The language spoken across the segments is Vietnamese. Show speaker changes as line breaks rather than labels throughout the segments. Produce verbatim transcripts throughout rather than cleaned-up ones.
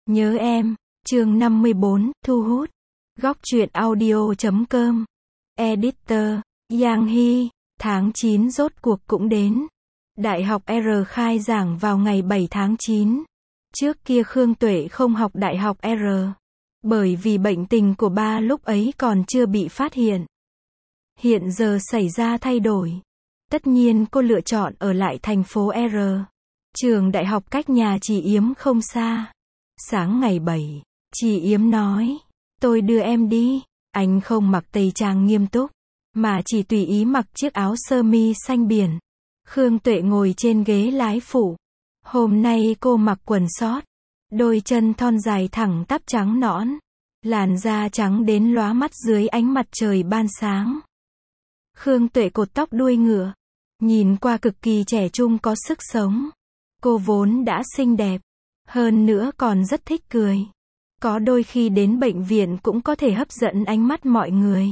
Nhớ em, chương năm mươi bốn, thu hút. Góc truyện audio chấm com. Editor, Giang Hy, tháng chín rốt cuộc cũng đến. Đại học R khai giảng vào ngày bảy tháng chín. Trước kia Khương Tuệ không học Đại học R. Bởi vì bệnh tình của ba lúc ấy còn chưa bị phát hiện. Hiện giờ xảy ra thay đổi. Tất nhiên cô lựa chọn ở lại thành phố R. Trường đại học cách nhà chị Yếm không xa. Sáng ngày bảy, chị Yếm nói, tôi đưa em đi. Anh không mặc tây trang nghiêm túc, mà chỉ tùy ý mặc chiếc áo sơ mi xanh biển. Khương Tuệ ngồi trên ghế lái phụ. Hôm nay cô mặc quần sót, đôi chân thon dài thẳng tắp trắng nõn, làn da trắng đến lóa mắt dưới ánh mặt trời ban sáng. Khương Tuệ cột tóc đuôi ngựa, nhìn qua cực kỳ trẻ trung có sức sống. Cô vốn đã xinh đẹp, hơn nữa còn rất thích cười. Có đôi khi đến bệnh viện cũng có thể hấp dẫn ánh mắt mọi người.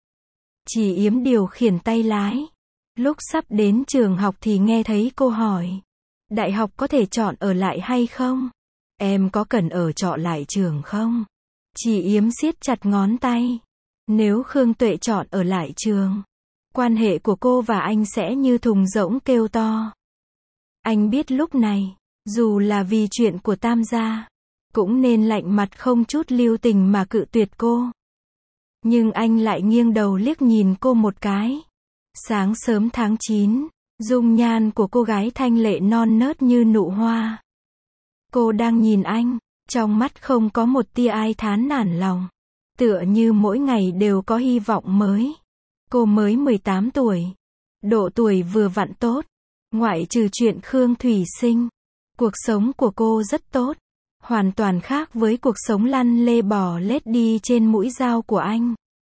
Chị Yếm điều khiển tay lái. Lúc sắp đến trường học thì nghe thấy cô hỏi, đại học có thể chọn ở lại hay không? Em có cần ở trọ lại trường không? Chị Yếm siết chặt ngón tay. Nếu Khương Tuệ chọn ở lại trường, quan hệ của cô và anh sẽ như thùng rỗng kêu to. Anh biết lúc này, dù là vì chuyện của Tam gia, cũng nên lạnh mặt không chút lưu tình mà cự tuyệt cô. Nhưng anh lại nghiêng đầu liếc nhìn cô một cái. Sáng sớm tháng chín, dung nhan của cô gái thanh lệ non nớt như nụ hoa. Cô đang nhìn anh, trong mắt không có một tia ai thán nản lòng. Tựa như mỗi ngày đều có hy vọng mới. Cô mới mười tám tuổi. Độ tuổi vừa vặn tốt. Ngoại trừ chuyện Khương Thủy sinh, cuộc sống của cô rất tốt. Hoàn toàn khác với cuộc sống lăn lê bò lết đi trên mũi dao của anh.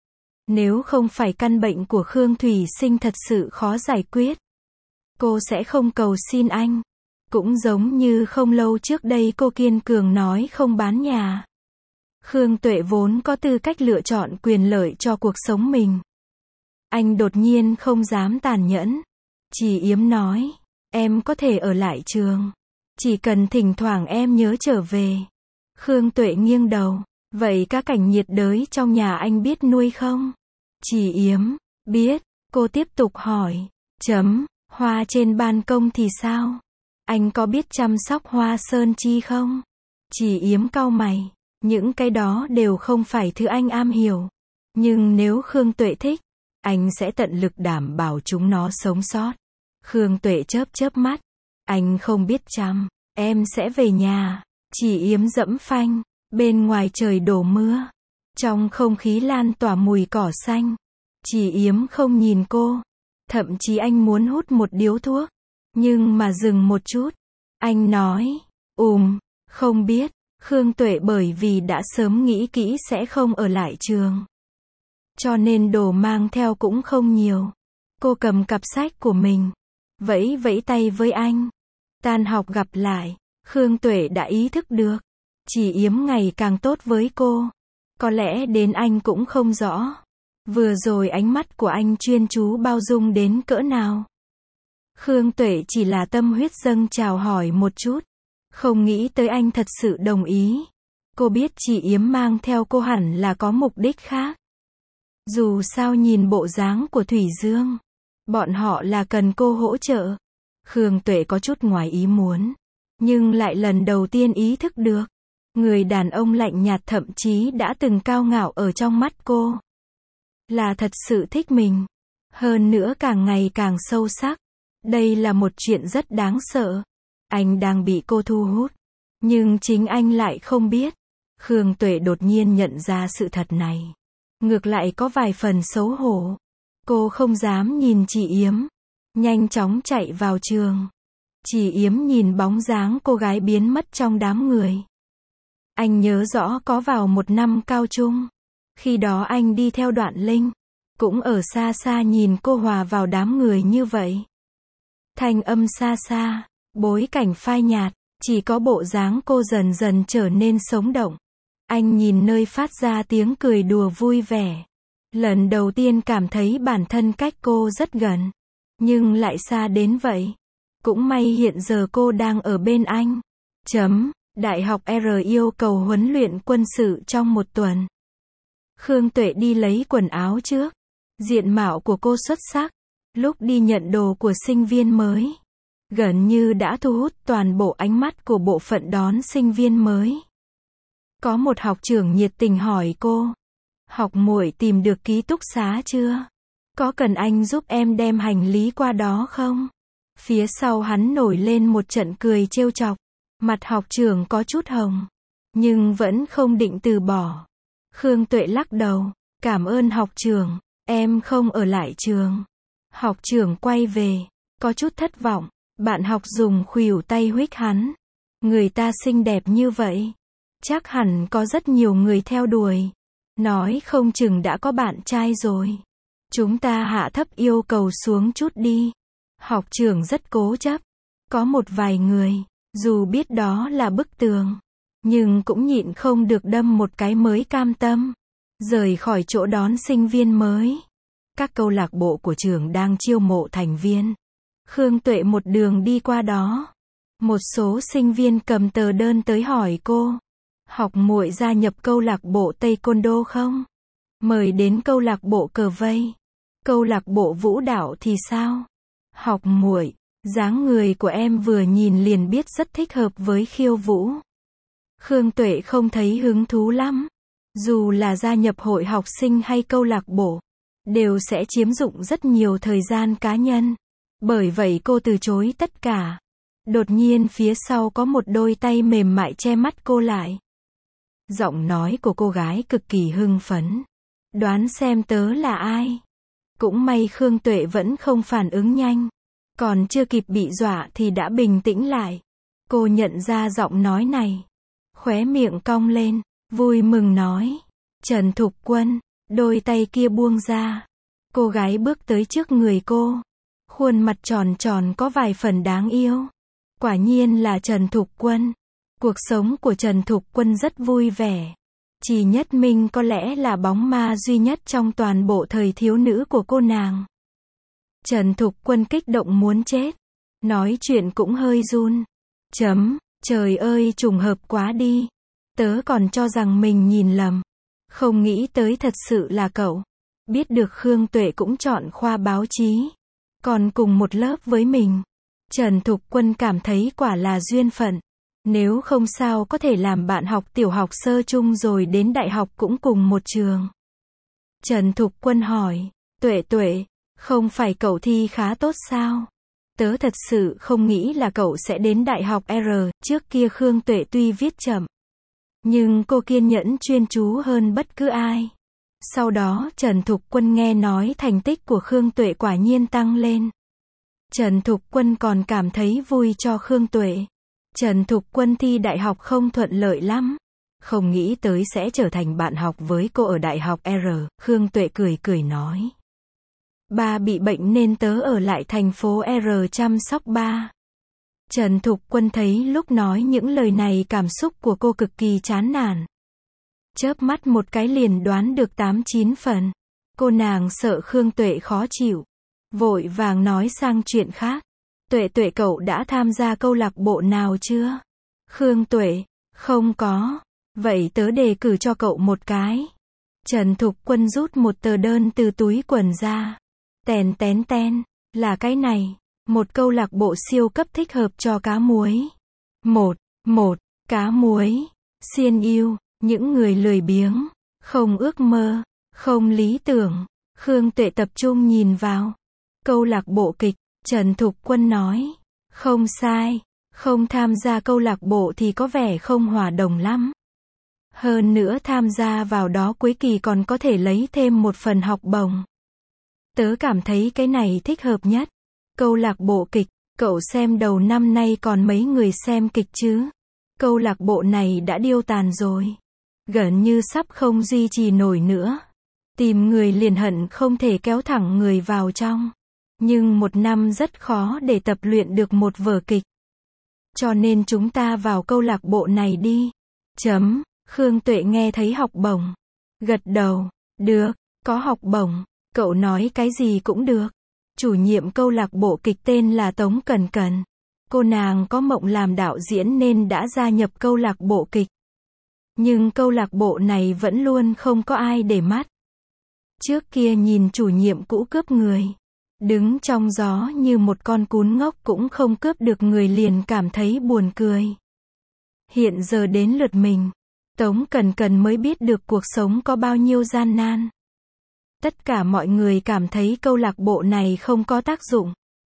Nếu không phải căn bệnh của Khương Thủy sinh thật sự khó giải quyết, cô sẽ không cầu xin anh. Cũng giống như không lâu trước đây cô kiên cường nói không bán nhà. Khương Tuệ vốn có tư cách lựa chọn quyền lợi cho cuộc sống mình. Anh đột nhiên không dám tàn nhẫn. Chị Yếm nói, em có thể ở lại trường. Chỉ cần thỉnh thoảng em nhớ trở về. Khương Tuệ nghiêng đầu, vậy các cảnh nhiệt đới trong nhà anh biết nuôi không? Chị Yếm, biết. Cô tiếp tục hỏi, chấm, hoa trên ban công thì sao? Anh có biết chăm sóc hoa sơn chi không? Chị Yếm cau mày, những cái đó đều không phải thứ anh am hiểu. Nhưng nếu Khương Tuệ thích, anh sẽ tận lực đảm bảo chúng nó sống sót. Khương Tuệ chớp chớp mắt, anh không biết chăm, em sẽ về nhà. Chị Yếm dẫm phanh, bên ngoài trời đổ mưa. Trong không khí lan tỏa mùi cỏ xanh. Chị Yếm không nhìn cô. Thậm chí anh muốn hút một điếu thuốc. Nhưng mà dừng một chút. Anh nói, ùm, không biết. Khương Tuệ bởi vì đã sớm nghĩ kỹ sẽ không ở lại trường, cho nên đồ mang theo cũng không nhiều. Cô cầm cặp sách của mình, vẫy vẫy tay với anh. Tan học gặp lại. Khương Tuệ đã ý thức được, chị Yếm ngày càng tốt với cô. Có lẽ đến anh cũng không rõ. Vừa rồi ánh mắt của anh chuyên chú bao dung đến cỡ nào. Khương Tuệ chỉ là tâm huyết dâng chào hỏi một chút. Không nghĩ tới anh thật sự đồng ý. Cô biết chị Yếm mang theo cô hẳn là có mục đích khác. Dù sao nhìn bộ dáng của Thủy Dương, bọn họ là cần cô hỗ trợ. Khương Tuệ có chút ngoài ý muốn, nhưng lại lần đầu tiên ý thức được, người đàn ông lạnh nhạt thậm chí đã từng cao ngạo ở trong mắt cô, là thật sự thích mình. Hơn nữa càng ngày càng sâu sắc. Đây là một chuyện rất đáng sợ. Anh đang bị cô thu hút, nhưng chính anh lại không biết. Khương Tuệ đột nhiên nhận ra sự thật này. Ngược lại có vài phần xấu hổ. Cô không dám nhìn chị Yếm, nhanh chóng chạy vào trường. Chị Yếm nhìn bóng dáng cô gái biến mất trong đám người. Anh nhớ rõ có vào một năm cao trung. Khi đó anh đi theo Đoạn Linh, cũng ở xa xa nhìn cô hòa vào đám người như vậy. Thanh âm xa xa, bối cảnh phai nhạt, chỉ có bộ dáng cô dần dần trở nên sống động. Anh nhìn nơi phát ra tiếng cười đùa vui vẻ. Lần đầu tiên cảm thấy bản thân cách cô rất gần, nhưng lại xa đến vậy. Cũng may hiện giờ cô đang ở bên anh. Chấm, Đại học R yêu cầu huấn luyện quân sự trong một tuần. Khương Tuệ đi lấy quần áo trước. Diện mạo của cô xuất sắc. Lúc đi nhận đồ của sinh viên mới, gần như đã thu hút toàn bộ ánh mắt của bộ phận đón sinh viên mới. Có một học trưởng nhiệt tình hỏi cô, học muội tìm được ký túc xá chưa? Có cần anh giúp em đem hành lý qua đó không? Phía sau hắn nổi lên một trận cười trêu chọc. Mặt học trưởng có chút hồng, nhưng vẫn không định từ bỏ. Khương Tuệ lắc đầu, cảm ơn học trưởng, em không ở lại trường. Học trưởng quay về, có chút thất vọng. Bạn học dùng khuỷu tay huých hắn. Người ta xinh đẹp như vậy, chắc hẳn có rất nhiều người theo đuổi. Nói không chừng đã có bạn trai rồi. Chúng ta hạ thấp yêu cầu xuống chút đi. Học trưởng rất cố chấp. Có một vài người, dù biết đó là bức tường, nhưng cũng nhịn không được đâm một cái mới cam tâm. Rời khỏi chỗ đón sinh viên mới. Các câu lạc bộ của trường đang chiêu mộ thành viên. Khương Tuệ một đường đi qua đó. Một số sinh viên cầm tờ đơn tới hỏi cô, học muội gia nhập câu lạc bộ Taekwondo không? Mời đến câu lạc bộ cờ vây. Câu lạc bộ vũ đạo thì sao? Học muội, dáng người của em vừa nhìn liền biết rất thích hợp với khiêu vũ. Khương Tuệ không thấy hứng thú lắm. Dù là gia nhập hội học sinh hay câu lạc bộ, đều sẽ chiếm dụng rất nhiều thời gian cá nhân. Bởi vậy cô từ chối tất cả. Đột nhiên phía sau có một đôi tay mềm mại che mắt cô lại. Giọng nói của cô gái cực kỳ hưng phấn. Đoán xem tớ là ai? Cũng may Khương Tuệ vẫn không phản ứng nhanh. Còn chưa kịp bị dọa thì đã bình tĩnh lại. Cô nhận ra giọng nói này. Khóe miệng cong lên, vui mừng nói. Trần Thục Quân. Đôi tay kia buông ra. Cô gái bước tới trước người cô. Khuôn mặt tròn tròn có vài phần đáng yêu. Quả nhiên là Trần Thục Quân. Cuộc sống của Trần Thục Quân rất vui vẻ. Chỉ Nhất Minh có lẽ là bóng ma duy nhất trong toàn bộ thời thiếu nữ của cô nàng. Trần Thục Quân kích động muốn chết. Nói chuyện cũng hơi run. Chấm, trời ơi trùng hợp quá đi. Tớ còn cho rằng mình nhìn lầm. Không nghĩ tới thật sự là cậu. Biết được Khương Tuệ cũng chọn khoa báo chí. Còn cùng một lớp với mình. Trần Thục Quân cảm thấy quả là duyên phận. Nếu không sao có thể làm bạn học tiểu học sơ chung rồi đến đại học cũng cùng một trường. Trần Thục Quân hỏi, Tuệ Tuệ, không phải cậu thi khá tốt sao? Tớ thật sự không nghĩ là cậu sẽ đến đại học R. Trước kia Khương Tuệ tuy viết chậm, nhưng cô kiên nhẫn chuyên chú hơn bất cứ ai. Sau đó Trần Thục Quân nghe nói thành tích của Khương Tuệ quả nhiên tăng lên. Trần Thục Quân còn cảm thấy vui cho Khương Tuệ. Trần Thục Quân thi đại học không thuận lợi lắm. Không nghĩ tới sẽ trở thành bạn học với cô ở đại học R. Khương Tuệ cười cười nói. Ba bị bệnh nên tớ ở lại thành phố R chăm sóc ba. Trần Thục Quân thấy lúc nói những lời này cảm xúc của cô cực kỳ chán nản. Chớp mắt một cái liền đoán được tám chín phần. Cô nàng sợ Khương Tuệ khó chịu. Vội vàng nói sang chuyện khác. Tuệ Tuệ cậu đã tham gia câu lạc bộ nào chưa? Khương Tuệ, không có. Vậy tớ đề cử cho cậu một cái. Trần Thục Quân rút một tờ đơn từ túi quần ra. Tèn tén ten, là cái này. Một câu lạc bộ siêu cấp thích hợp cho cá muối. Một, một, cá muối. Xiên yêu, những người lười biếng, không ước mơ, không lý tưởng. Khương Tuệ tập trung nhìn vào. Câu lạc bộ kịch, Trần Thục Quân nói. Không sai, không tham gia câu lạc bộ thì có vẻ không hòa đồng lắm. Hơn nữa tham gia vào đó cuối kỳ còn có thể lấy thêm một phần học bổng. Tớ cảm thấy cái này thích hợp nhất. Câu lạc bộ kịch, cậu xem đầu năm nay còn mấy người xem kịch chứ? Câu lạc bộ này đã điêu tàn rồi. Gần như sắp không duy trì nổi nữa. Tìm người liền hận không thể kéo thẳng người vào trong. Nhưng một năm rất khó để tập luyện được một vở kịch. Cho nên chúng ta vào câu lạc bộ này đi. Chấm, Khương Tuệ nghe thấy học bổng. Gật đầu, được, có học bổng, cậu nói cái gì cũng được. Chủ nhiệm câu lạc bộ kịch tên là Tống Cần Cần. Cô nàng có mộng làm đạo diễn nên đã gia nhập câu lạc bộ kịch. Nhưng câu lạc bộ này vẫn luôn không có ai để mắt. Trước kia nhìn chủ nhiệm cũ cướp người, đứng trong gió như một con cún ngốc cũng không cướp được người liền cảm thấy buồn cười. Hiện giờ đến lượt mình, Tống Cần Cần mới biết được cuộc sống có bao nhiêu gian nan. Tất cả mọi người cảm thấy câu lạc bộ này không có tác dụng.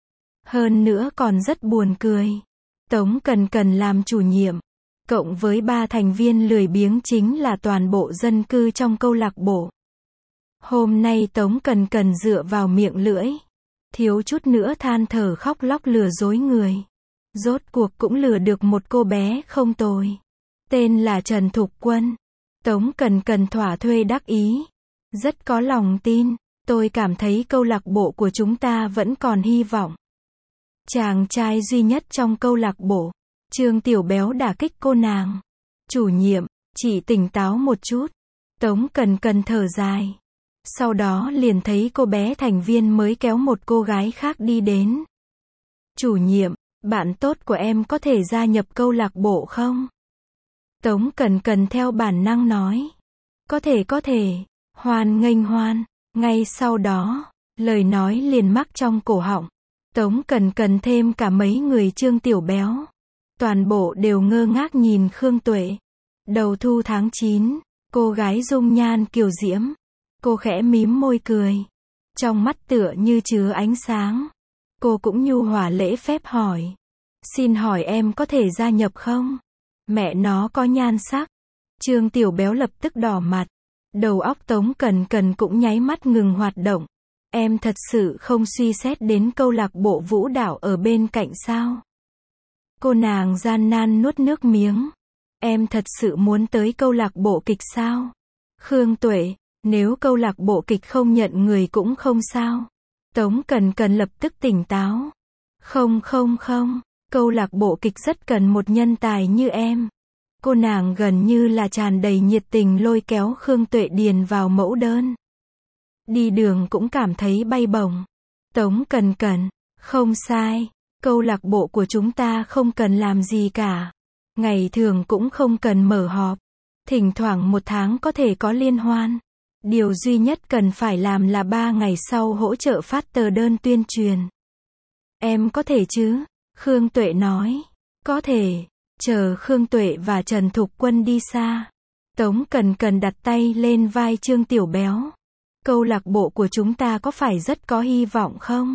Hơn nữa còn rất buồn cười. Tống Cần Cần làm chủ nhiệm, cộng với ba thành viên lười biếng chính là toàn bộ dân cư trong câu lạc bộ. Hôm nay Tống Cần Cần dựa vào miệng lưỡi, thiếu chút nữa than thở khóc lóc lừa dối người. Rốt cuộc cũng lừa được một cô bé không tồi. Tên là Trần Thục Quân. Tống Cần Cần thỏa thuê đắc ý. Rất có lòng tin. Tôi cảm thấy câu lạc bộ của chúng ta vẫn còn hy vọng. Chàng trai duy nhất trong câu lạc bộ. Trương Tiểu Béo đả kích cô nàng. Chủ nhiệm, chị tỉnh táo một chút. Tống Cần Cần thở dài. Sau đó liền thấy cô bé thành viên mới kéo một cô gái khác đi đến. Chủ nhiệm, bạn tốt của em có thể gia nhập câu lạc bộ không? Tống Cần Cần theo bản năng nói. Có thể có thể. Hoan nghênh hoan. Ngay sau đó, lời nói liền mắc trong cổ họng. Tống Cần Cần thêm cả mấy người Trương Tiểu Béo. Toàn bộ đều ngơ ngác nhìn Khương Tuệ. Đầu thu tháng chín, cô gái dung nhan kiều diễm. Cô khẽ mím môi cười. Trong mắt tựa như chứa ánh sáng. Cô cũng nhu hòa lễ phép hỏi. Xin hỏi em có thể gia nhập không? Mẹ nó có nhan sắc. Trương Tiểu Béo lập tức đỏ mặt. Đầu óc Tống Cần Cần cũng nháy mắt ngừng hoạt động. Em thật sự không suy xét đến câu lạc bộ vũ đạo ở bên cạnh sao? Cô nàng gian nan nuốt nước miếng. Em thật sự muốn tới câu lạc bộ kịch sao? Khương Tuệ, nếu câu lạc bộ kịch không nhận người cũng không sao. Tống Cần Cần lập tức tỉnh táo. Không không không, câu lạc bộ kịch rất cần một nhân tài như em. Cô nàng gần như là tràn đầy nhiệt tình lôi kéo Khương Tuệ điền vào mẫu đơn. Đi đường cũng cảm thấy bay bổng. Tống Cần Cần, không sai, câu lạc bộ của chúng ta không cần làm gì cả. Ngày thường cũng không cần mở họp. Thỉnh thoảng một tháng có thể có liên hoan. Điều duy nhất cần phải làm là ba ngày sau hỗ trợ phát tờ đơn tuyên truyền. Em có thể chứ? Khương Tuệ nói. Có thể. Chờ Khương Tuệ và Trần Thục Quân đi xa. Tống Cần Cần đặt tay lên vai Trương Tiểu Béo. Câu lạc bộ của chúng ta có phải rất có hy vọng không?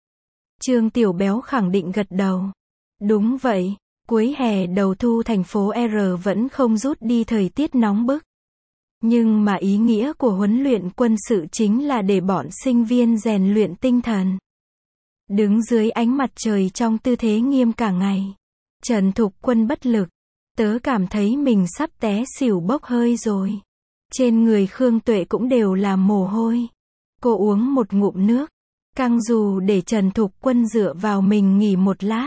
Trương Tiểu Béo khẳng định gật đầu. Đúng vậy, cuối hè đầu thu thành phố R vẫn không rút đi thời tiết nóng bức. Nhưng mà ý nghĩa của huấn luyện quân sự chính là để bọn sinh viên rèn luyện tinh thần. Đứng dưới ánh mặt trời trong tư thế nghiêm cả ngày. Trần Thục Quân bất lực. Tớ cảm thấy mình sắp té xỉu bốc hơi rồi. Trên người Khương Tuệ cũng đều là mồ hôi. Cô uống một ngụm nước. Căng dù để Trần Thục Quân dựa vào mình nghỉ một lát.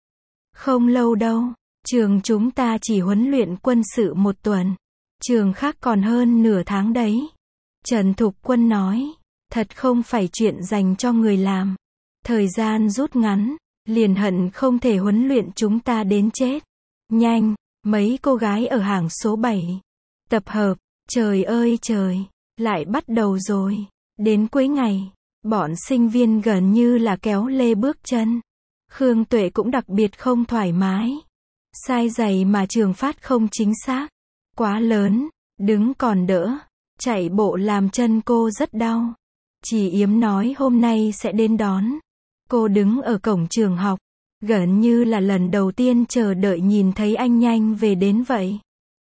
Không lâu đâu. Trường chúng ta chỉ huấn luyện quân sự một tuần. Trường khác còn hơn nửa tháng đấy. Trần Thục Quân nói. Thật không phải chuyện dành cho người làm. Thời gian rút ngắn. Liền hận không thể huấn luyện chúng ta đến chết. Nhanh. Mấy cô gái ở hàng số bảy. Tập hợp. Trời ơi trời. Lại bắt đầu rồi. Đến cuối ngày. Bọn sinh viên gần như là kéo lê bước chân. Khương Tuệ cũng đặc biệt không thoải mái. Sai giày mà trường phát không chính xác. Quá lớn. Đứng còn đỡ. Chạy bộ làm chân cô rất đau. Chị Yếm nói hôm nay sẽ đến đón. Cô đứng ở cổng trường học. Gần như là lần đầu tiên chờ đợi nhìn thấy anh nhanh về đến vậy.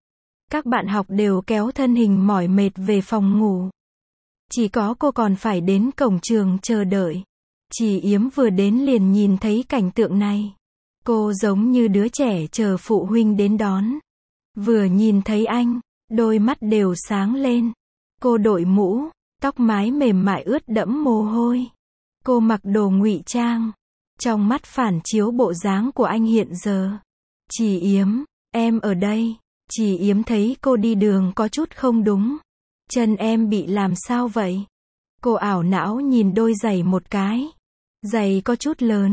Các bạn học đều kéo thân hình mỏi mệt về phòng ngủ. Chỉ có cô còn phải đến cổng trường chờ đợi. Chị Yếm vừa đến liền nhìn thấy cảnh tượng này. Cô giống như đứa trẻ chờ phụ huynh đến đón. Vừa nhìn thấy anh, đôi mắt đều sáng lên. Cô đội mũ, tóc mái mềm mại ướt đẫm mồ hôi. Cô mặc đồ ngụy trang. Trong mắt phản chiếu bộ dáng của anh hiện giờ. Chị Yếm, em ở đây. Chị Yếm thấy cô đi đường có chút không đúng. Chân em bị làm sao vậy? Cô ảo não nhìn đôi giày một cái. Giày có chút lớn.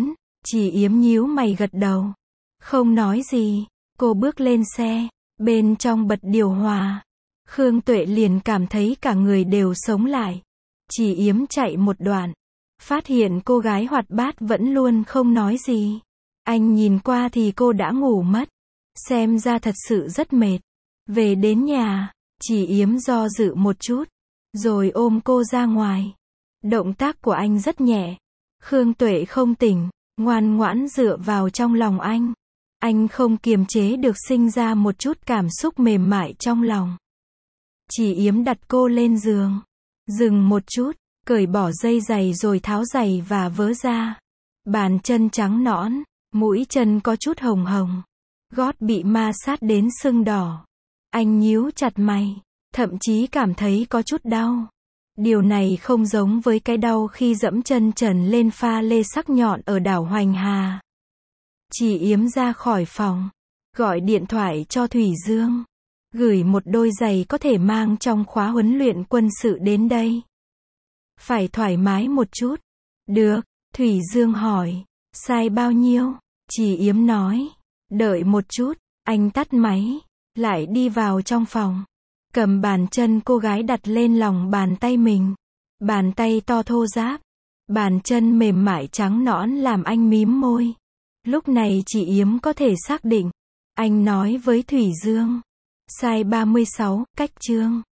Chỉ Yếm nhíu mày gật đầu. Không nói gì. Cô bước lên xe. Bên trong bật điều hòa. Khương Tuệ liền cảm thấy cả người đều sống lại. Chỉ Yếm chạy một đoạn. Phát hiện cô gái hoạt bát vẫn luôn không nói gì. Anh nhìn qua thì cô đã ngủ mất. Xem ra thật sự rất mệt. Về đến nhà, Chỉ Yếm do dự một chút. Rồi ôm cô ra ngoài. Động tác của anh rất nhẹ. Khương Tuệ không tỉnh, ngoan ngoãn dựa vào trong lòng anh. Anh không kiềm chế được sinh ra một chút cảm xúc mềm mại trong lòng. Chỉ Yếm đặt cô lên giường. Dừng một chút, cởi bỏ dây giày rồi tháo giày và vớ ra. Bàn chân trắng nõn, mũi chân có chút hồng hồng. Gót bị ma sát đến sưng đỏ. Anh nhíu chặt mày, thậm chí cảm thấy có chút đau. Điều này không giống với cái đau khi dẫm chân trần lên pha lê sắc nhọn ở đảo Hoành Hà. Chỉ Yếm ra khỏi phòng, gọi điện thoại cho Thủy Dương. Gửi một đôi giày có thể mang trong khóa huấn luyện quân sự đến đây. Phải thoải mái một chút. Được, Thủy Dương hỏi. Sai bao nhiêu? Chỉ Yếm nói. Đợi một chút, anh tắt máy. Lại đi vào trong phòng. Cầm bàn chân cô gái đặt lên lòng bàn tay mình. Bàn tay to thô ráp. Bàn chân mềm mại trắng nõn làm anh mím môi. Lúc này Chỉ Yếm có thể xác định. Anh nói với Thủy Dương. Size ba mươi sáu, cách chương.